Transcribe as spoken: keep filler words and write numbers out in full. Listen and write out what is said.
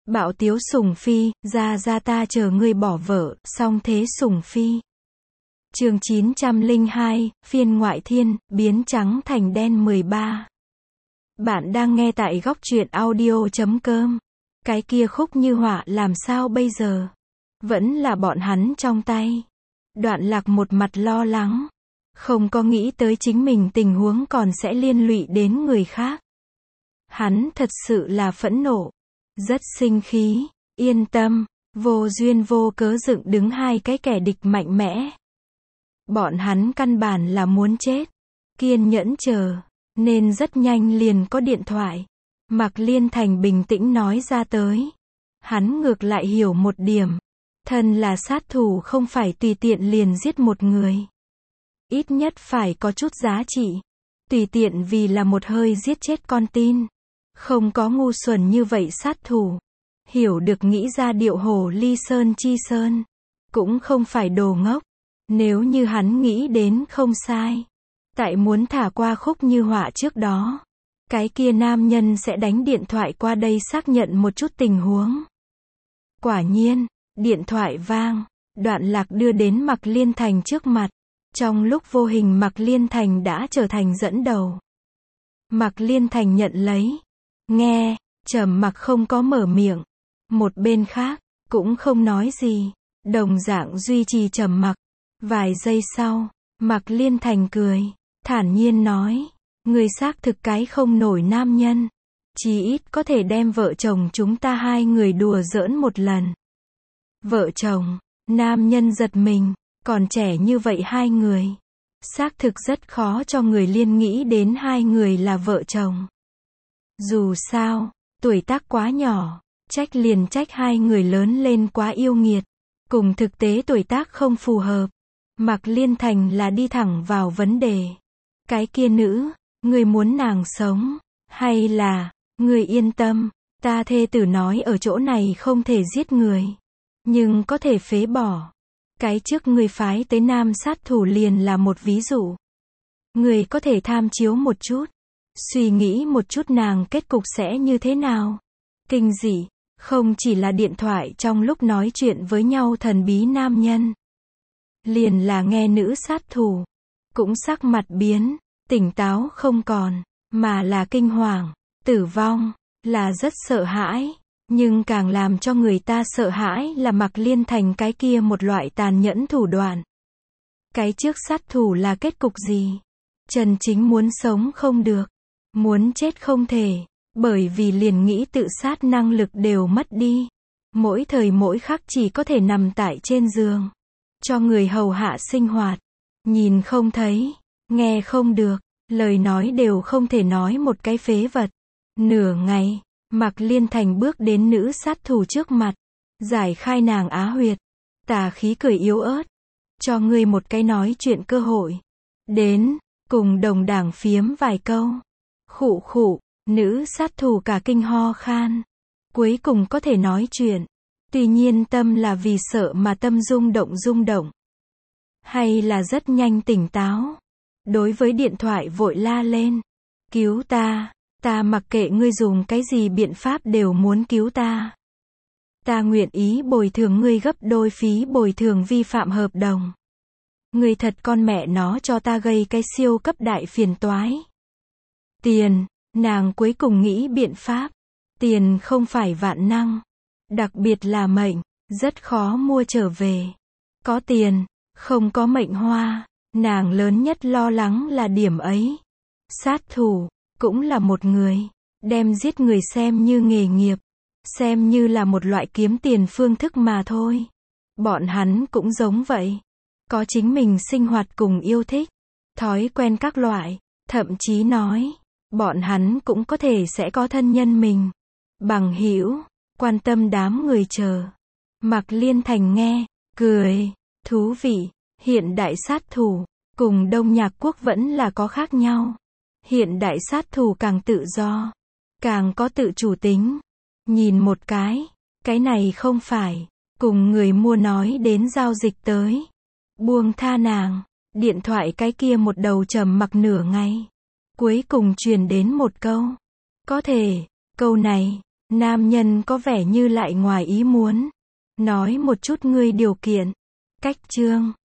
Bạo tiếu sủng phi, ra ra ta chờ ngươi bỏ vợ, song thế sủng phi. Chương chín trăm lẻ hai, phiên ngoại thiên, biến trắng thành đen mười ba. Bạn đang nghe tại góc truyện audio chấm com. Cái kia Khúc Như Họa làm sao bây giờ? Vẫn là bọn hắn trong tay. Đoạn Lạc một mặt lo lắng. Không có nghĩ tới chính mình tình huống còn sẽ liên lụy đến người khác. Hắn thật sự là phẫn nộ. Rất sinh khí. Yên tâm. Vô duyên vô cớ dựng đứng hai cái kẻ địch mạnh mẽ. Bọn hắn căn bản là muốn chết. Kiên nhẫn chờ. Nên rất nhanh liền có điện thoại. Mạc Liên Thành bình tĩnh nói ra tới. Hắn ngược lại hiểu một điểm. Thân là sát thủ không phải tùy tiện liền giết một người. Ít nhất phải có chút giá trị. Tùy tiện vì là một hơi giết chết con tin. Không có ngu xuẩn như vậy sát thủ. Hiểu được nghĩ ra điệu hồ ly sơn chi sơn. Cũng không phải đồ ngốc. Nếu như hắn nghĩ đến không sai. Tại muốn thả qua Khúc Như Họa trước đó. Cái kia nam nhân sẽ đánh điện thoại qua đây xác nhận một chút tình huống. Quả nhiên, điện thoại vang. Đoạn Lạc đưa đến Mạc Liên Thành trước mặt. Trong lúc vô hình Mạc Liên Thành đã trở thành dẫn đầu. Mạc Liên Thành nhận lấy. Nghe, trầm mặc không có mở miệng. Một bên khác, cũng không nói gì. Đồng dạng duy trì trầm mặc. Vài giây sau, Mạc Liên Thành cười. Thản nhiên nói. Người xác thực cái không nổi nam nhân. Chí ít có thể đem vợ chồng chúng ta hai người đùa giỡn một lần. Vợ chồng, nam nhân giật mình. Còn trẻ như vậy hai người. Xác thực rất khó cho người liên nghĩ đến hai người là vợ chồng. Dù sao, tuổi tác quá nhỏ. Trách liền trách hai người lớn lên quá yêu nghiệt. Cùng thực tế tuổi tác không phù hợp. Mạc Liên Thành là đi thẳng vào vấn đề. Cái kia nữ, người muốn nàng sống, hay là, người yên tâm, ta thê tử nói ở chỗ này không thể giết người, nhưng có thể phế bỏ. Cái trước người phái tới nam sát thủ liền là một ví dụ. Người có thể tham chiếu một chút, suy nghĩ một chút nàng kết cục sẽ như thế nào. Kinh dị, không chỉ là điện thoại trong lúc nói chuyện với nhau thần bí nam nhân. Liền là nghe nữ sát thủ, cũng sắc mặt biến. Tỉnh táo không còn, mà là kinh hoàng, tử vong, là rất sợ hãi, nhưng càng làm cho người ta sợ hãi là Mạc Liên Thành cái kia một loại tàn nhẫn thủ đoạn. Cái trước sát thủ là kết cục gì? Chân chính muốn sống không được, muốn chết không thể, bởi vì liền nghĩ tự sát năng lực đều mất đi. Mỗi thời mỗi khắc chỉ có thể nằm tại trên giường, cho người hầu hạ sinh hoạt, nhìn không thấy. Nghe không được, lời nói đều không thể nói một cái phế vật. Nửa ngày, Mạc Liên Thành bước đến nữ sát thủ trước mặt, giải khai nàng á huyệt, tà khí cười yếu ớt, cho ngươi một cái nói chuyện cơ hội. Đến, cùng đồng đảng phiếm vài câu. Khụ khụ, nữ sát thủ cả kinh ho khan. Cuối cùng có thể nói chuyện. Tuy nhiên tâm là vì sợ mà tâm rung động rung động. Hay là rất nhanh tỉnh táo. Đối với điện thoại vội la lên. Cứu ta, ta mặc kệ ngươi dùng cái gì biện pháp đều muốn cứu ta. Ta nguyện ý bồi thường ngươi gấp đôi phí bồi thường vi phạm hợp đồng. Ngươi thật con mẹ nó cho ta gây cái siêu cấp đại phiền toái. Tiền, nàng cuối cùng nghĩ biện pháp. Tiền không phải vạn năng. Đặc biệt là mệnh, rất khó mua trở về. Có tiền, không có mệnh hoa. Nàng lớn nhất lo lắng là điểm ấy. Sát thủ, cũng là một người. Đem giết người xem như nghề nghiệp. Xem như là một loại kiếm tiền phương thức mà thôi. Bọn hắn cũng giống vậy. Có chính mình sinh hoạt cùng yêu thích. Thói quen các loại. Thậm chí nói. Bọn hắn cũng có thể sẽ có thân nhân mình. Bằng hữu, quan tâm đám người chờ. Mạc Liên Thành nghe, cười. Thú vị. Hiện đại sát thủ, cùng Đông Nhạc Quốc vẫn là có khác nhau. Hiện đại sát thủ càng tự do, càng có tự chủ tính. Nhìn một cái, cái này không phải, cùng người mua nói đến giao dịch tới. Buông tha nàng, điện thoại cái kia một đầu trầm mặc nửa ngày. Cuối cùng truyền đến một câu. Có thể, câu này, Nam nhân có vẻ như lại ngoài ý muốn. Nói một chút ngươi điều kiện. Cách chương.